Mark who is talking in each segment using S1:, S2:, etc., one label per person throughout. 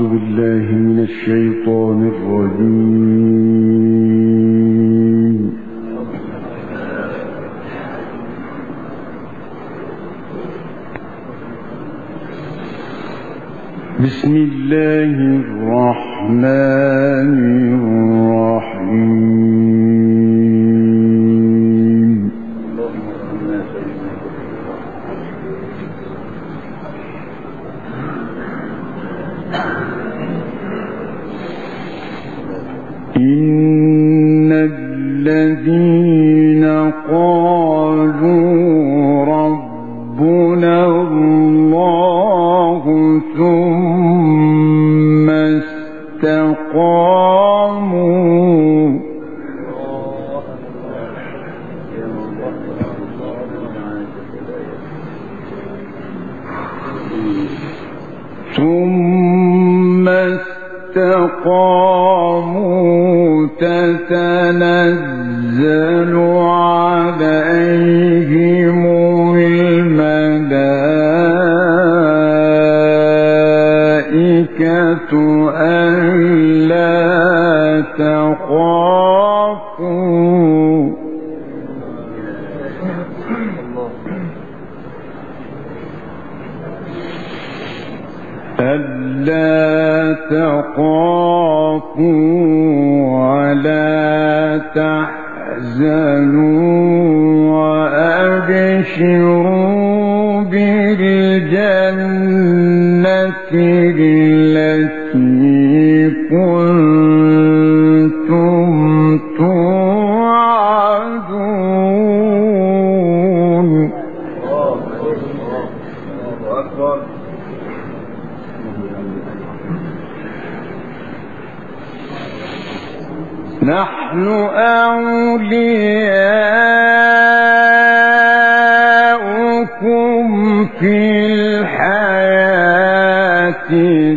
S1: بالله من الشيطان الرجيم. بسم الله الرحمن الرحيم. إن الذين قالوا ربنا الله ثم استقاموا تتنزل عليهم الملائكة ألا تخافوا ولا تحزنوا وأبشروا بالجنة التي كنتم توعدون. نحن أولياؤكم في الحياة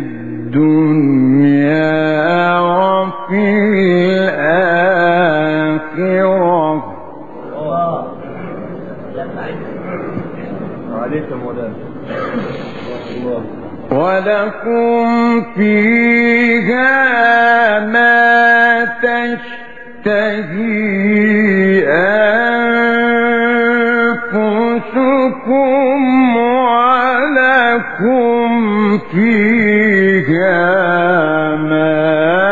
S1: الدنيا وفي الآخرة ولكم فيها ما تشتهي أنفسكم ولكم فيها ما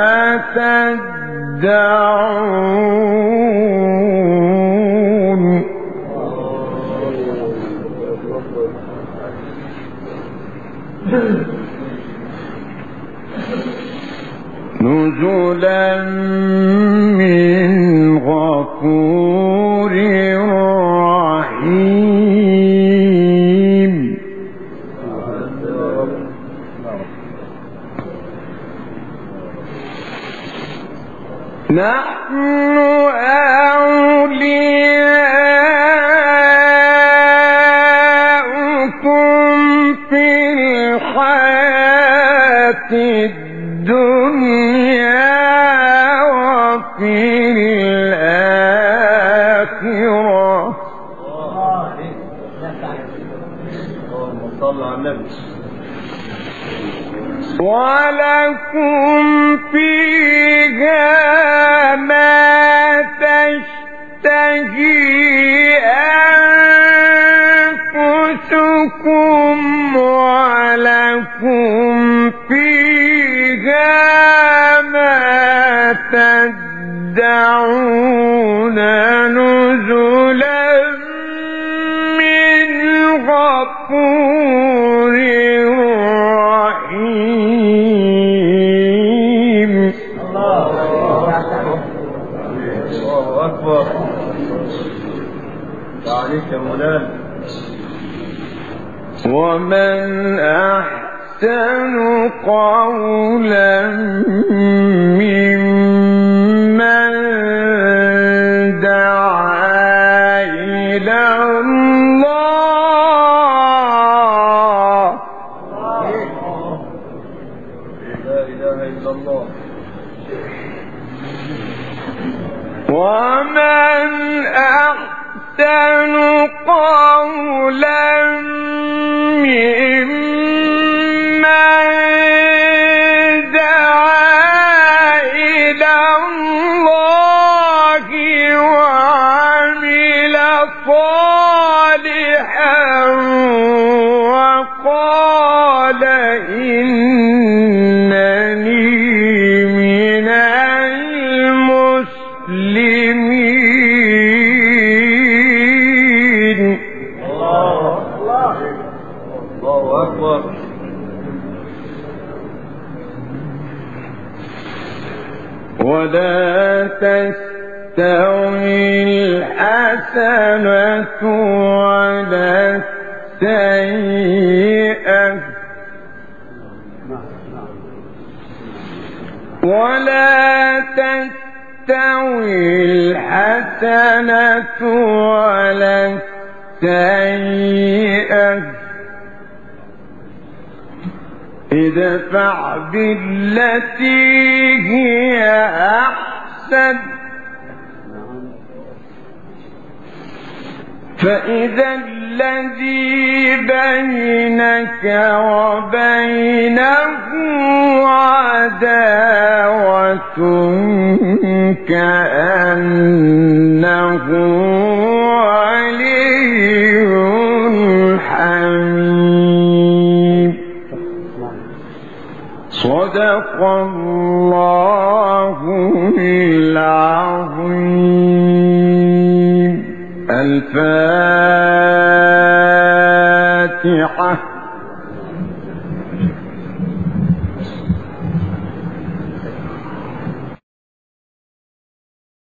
S1: تدعون. نزلا من غفور رحيم. نحن أولياؤكم في الحياة الدنيا وفي الآخرة ولكم فيها ما تشتهي أنفسكم ولكم فيها ما تدعون. نزلا من غفور رحيم. الله أكبر. عليك يا مولانا. ومن أحسن قولا ممن دعا إلى الله. لا إله إلا الله. ومن أحسن قولا ممن فقال إنني من المسلمين.
S2: الله أكبر.
S1: ولا تستوي الحسنة ولا السيئة ولا تستوي الحسنة ولا السيئة ادفع بالتي هي أحسن فإذا الذي بينك وبينه عداوة كأنه ولي حميم. صدق الله العظيم. الفاتحة.